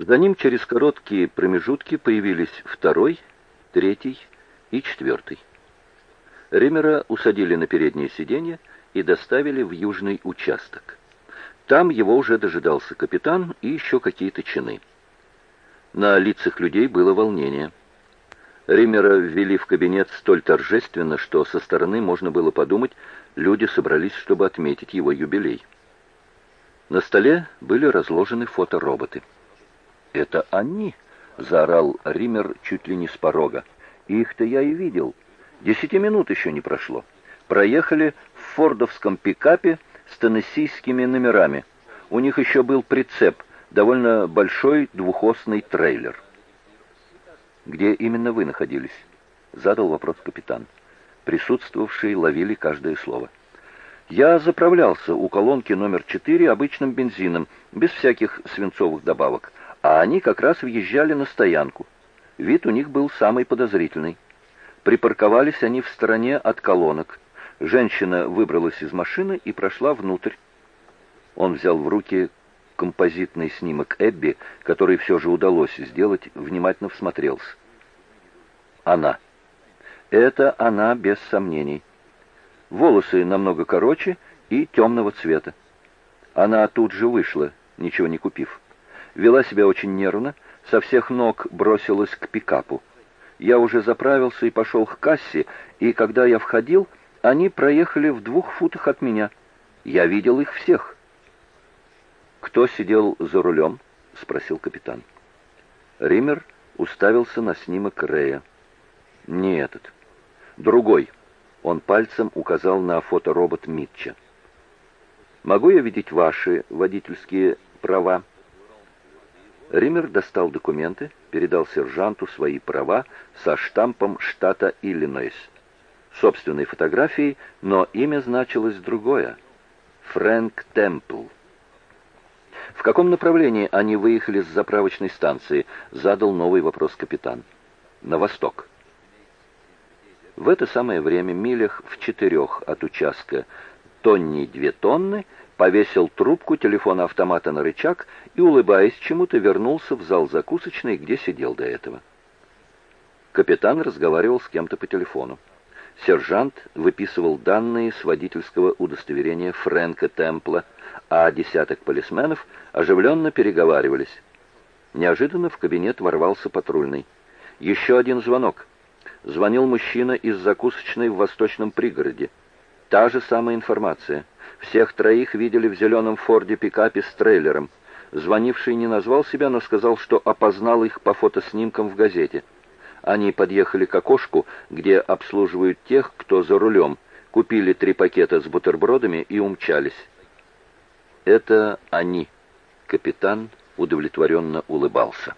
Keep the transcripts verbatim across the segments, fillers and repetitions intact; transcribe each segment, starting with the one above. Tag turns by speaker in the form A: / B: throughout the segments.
A: За ним через короткие промежутки появились второй, третий и четвертый. Риммера усадили на переднее сиденье и доставили в южный участок. Там его уже дожидался капитан и еще какие-то чины. На лицах людей было волнение. Риммера ввели в кабинет столь торжественно, что со стороны можно было подумать, люди собрались, чтобы отметить его юбилей. На столе были разложены фотороботы. «Это они!» — заорал Риммер чуть ли не с порога. «Их-то я и видел. Десяти минут еще не прошло. Проехали в фордовском пикапе с теннессийскими номерами. У них еще был прицеп, довольно большой двухосный трейлер». «Где именно вы находились?» — задал вопрос капитан. Присутствовавшие ловили каждое слово. «Я заправлялся у колонки номер четыре обычным бензином, без всяких свинцовых добавок, а они как раз въезжали на стоянку. Вид у них был самый подозрительный. Припарковались они в стороне от колонок. Женщина выбралась из машины и прошла внутрь». Он взял в руки композитный снимок Эбби, который все же удалось сделать, внимательно всмотрелся. Она. Это она, без сомнений. Волосы намного короче и темного цвета. Она тут же вышла, ничего не купив. Вела себя очень нервно, со всех ног бросилась к пикапу. Я уже заправился и пошел к кассе, и когда я входил, они проехали в двух футах от меня. Я видел их всех. «Кто сидел за рулем?» — спросил капитан. Риммер уставился на снимок Рэя. «Не этот. Другой». Он пальцем указал на фоторобот Митча. «Могу я видеть ваши водительские права?» Риммер достал документы, передал сержанту свои права со штампом штата Иллинойс. Собственной фотографией, но имя значилось другое. Фрэнк Темпл. «В каком направлении они выехали с заправочной станции?» — задал новый вопрос капитан. «На восток». В это самое время, милях в четырех от участка Тонни две тонны, повесил трубку телефона-автомата на рычаг и, улыбаясь чему-то, вернулся в зал закусочной, где сидел до этого. Капитан разговаривал с кем-то по телефону. Сержант выписывал данные с водительского удостоверения Фрэнка Темпла, а десяток полисменов оживленно переговаривались. Неожиданно в кабинет ворвался патрульный. Еще один звонок. Звонил мужчина из закусочной в восточном пригороде. Та же самая информация. Всех троих видели в зеленом форде пикапе с трейлером. Звонивший не назвал себя, но сказал, что опознал их по фотоснимкам в газете. Они подъехали к окошку, где обслуживают тех, кто за рулем, купили три пакета с бутербродами и умчались. «Это они», — капитан удовлетворенно улыбался.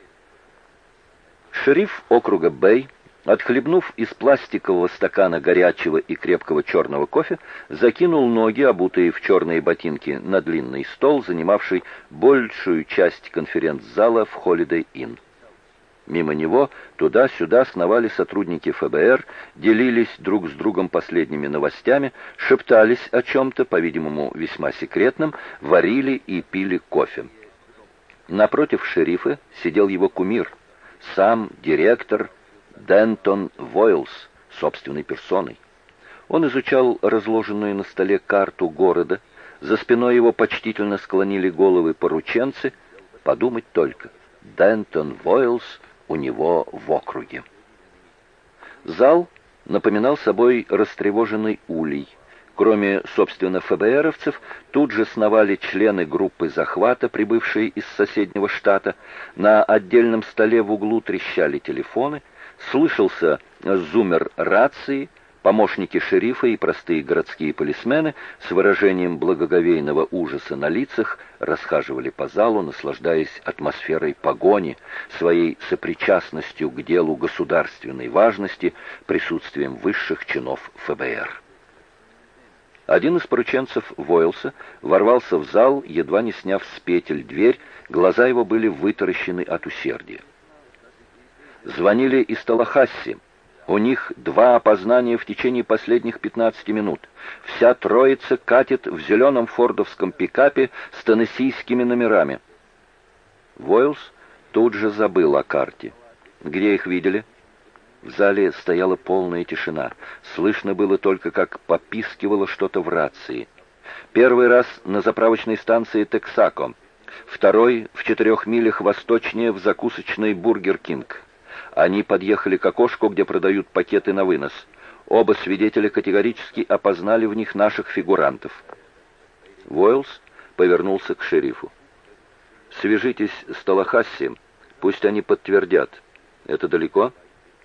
A: Шериф округа Бэй, отхлебнув из пластикового стакана горячего и крепкого черного кофе, закинул ноги, обутые в черные ботинки, на длинный стол, занимавший большую часть конференц-зала в Holiday Inn. Мимо него туда-сюда сновали сотрудники эф бэ эр, делились друг с другом последними новостями, шептались о чем-то, по-видимому, весьма секретном, варили и пили кофе. Напротив шерифа сидел его кумир, сам директор Дентон Войлс, собственной персоной. Он изучал разложенную на столе карту города, за спиной его почтительно склонили головы порученцы. Подумать только, Дентон Войлс у него в округе. Зал напоминал собой растревоженный улей. Кроме, собственно, эф бэ эровцев, тут же сновали члены группы захвата, прибывшие из соседнего штата. На отдельном столе в углу трещали телефоны, слышался зуммер рации, помощники шерифа и простые городские полисмены с выражением благоговейного ужаса на лицах расхаживали по залу, наслаждаясь атмосферой погони, своей сопричастностью к делу государственной важности, присутствием высших чинов эф бэ эр. Один из порученцев Войлса ворвался в зал, едва не сняв с петель дверь, глаза его были вытаращены от усердия. Звонили из Талахасси. У них два опознания в течение последних пятнадцати минут. Вся троица катит в зеленом фордовском пикапе с теннессийскими номерами. Войлс тут же забыл о карте. Где их видели? В зале стояла полная тишина. Слышно было только, как попискивало что-то в рации. Первый раз на заправочной станции Тексако, второй в четырех милях восточнее в закусочной Бургер Кинг. Они подъехали к окошку, где продают пакеты на вынос. Оба свидетеля категорически опознали в них наших фигурантов. Войлс повернулся к шерифу. «Свяжитесь с Таллахасси, пусть они подтвердят. Это далеко?»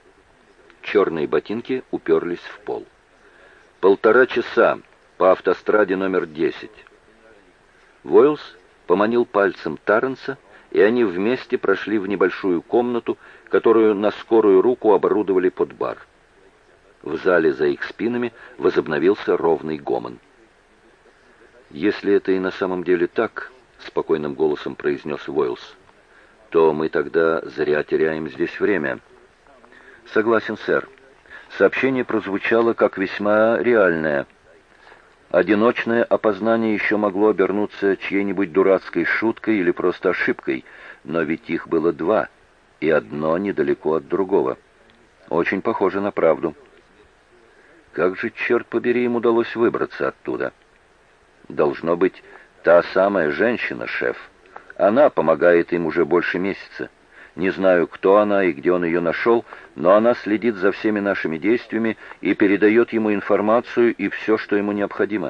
A: Черные ботинки уперлись в пол. «Полтора часа по автостраде номер десять». Войлс поманил пальцем Тарренса, и они вместе прошли в небольшую комнату, которую на скорую руку оборудовали под бар. В зале за их спинами возобновился ровный гомон. «Если это и на самом деле так, — спокойным голосом произнес Войлс, — то мы тогда зря теряем здесь время». «Согласен, сэр. Сообщение прозвучало как весьма реальное. Одиночное опознание еще могло обернуться чьей-нибудь дурацкой шуткой или просто ошибкой, но ведь их было два, и одно недалеко от другого. Очень похоже на правду. Как же, черт побери, им удалось выбраться оттуда? Должно быть, та самая женщина, шеф. Она помогает им уже больше месяца. Не знаю, кто она и где он ее нашел, но она следит за всеми нашими действиями и передает ему информацию и все, что ему необходимо.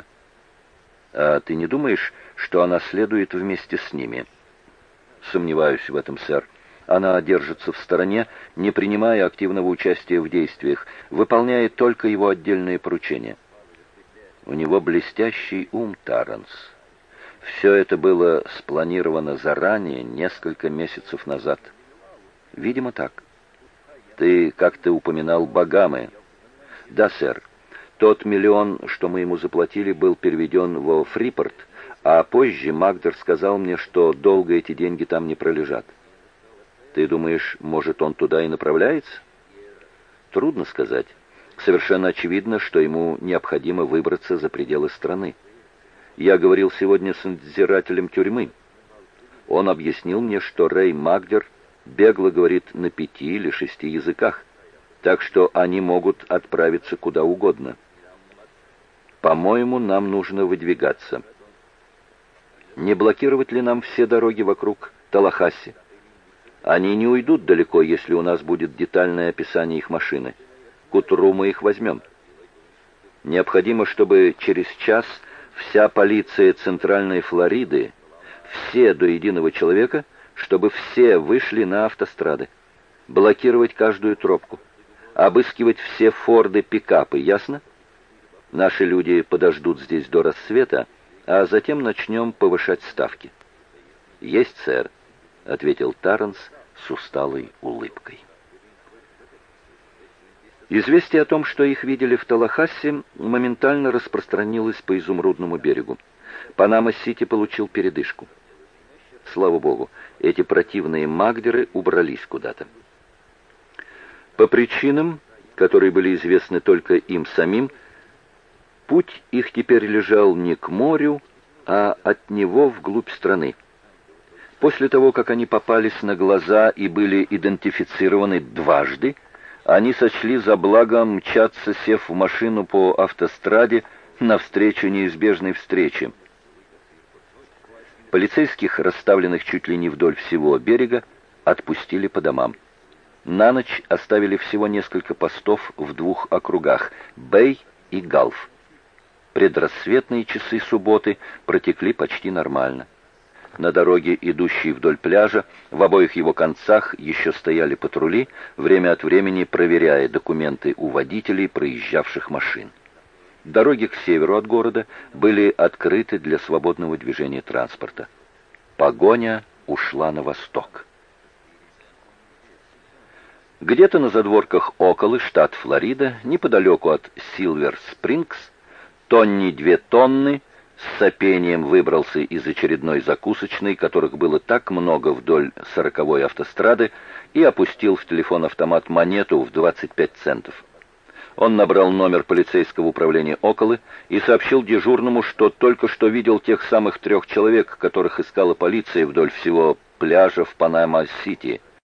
A: А ты не думаешь, что она следует вместе с ними?» «Сомневаюсь в этом, сэр. Она держится в стороне, не принимая активного участия в действиях, выполняет только его отдельные поручения». «У него блестящий ум, Тарренс. Все это было спланировано заранее, несколько месяцев назад». «Видимо, так. Ты как-то упоминал Багамы». «Да, сэр. Тот миллион, что мы ему заплатили, был переведен во Фрипорт, а позже Магдер сказал мне, что долго эти деньги там не пролежат». «Ты думаешь, может, он туда и направляется?» «Трудно сказать. Совершенно очевидно, что ему необходимо выбраться за пределы страны. Я говорил сегодня с надзирателем тюрьмы. Он объяснил мне, что Рэй Магдер бегло говорит на пяти или шести языках, так что они могут отправиться куда угодно. По-моему, нам нужно выдвигаться. Не блокировать ли нам все дороги вокруг Таллахасси? Они не уйдут далеко, если у нас будет детальное описание их машины. К утру мы их возьмем. Необходимо, чтобы через час вся полиция Центральной Флориды, все до единого человека, чтобы все вышли на автострады, блокировать каждую тропку, обыскивать все форды-пикапы, ясно? Наши люди подождут здесь до рассвета, а затем начнем повышать ставки». «Есть, сэр», — ответил Тарренс с усталой улыбкой. Известие о том, что их видели в Таллахасси, моментально распространилось по Изумрудному берегу. Панама-Сити получил передышку. Слава богу, эти противные магдеры убрались куда-то. По причинам, которые были известны только им самим, путь их теперь лежал не к морю, а от него вглубь страны. После того, как они попались на глаза и были идентифицированы дважды, они сочли за благо мчаться, сев в машину по автостраде навстречу неизбежной встрече. Полицейских, расставленных чуть ли не вдоль всего берега, отпустили по домам. На ночь оставили всего несколько постов в двух округах — Бэй и Галф. Предрассветные часы субботы протекли почти нормально. На дороге, идущей вдоль пляжа, в обоих его концах еще стояли патрули, время от времени проверяя документы у водителей проезжавших машин. Дороги к северу от города были открыты для свободного движения транспорта. Погоня ушла на восток. Где-то на задворках Околы, штат Флорида, неподалеку от Силвер-Спрингс, Тонни две тонны с сопением выбрался из очередной закусочной, которых было так много вдоль сороковой автострады, и опустил в телефон-автомат монету в двадцать пять центов. Он набрал номер полицейского управления Околы и сообщил дежурному, что только что видел тех самых трех человек, которых искала полиция вдоль всего пляжа в Панама-Сити.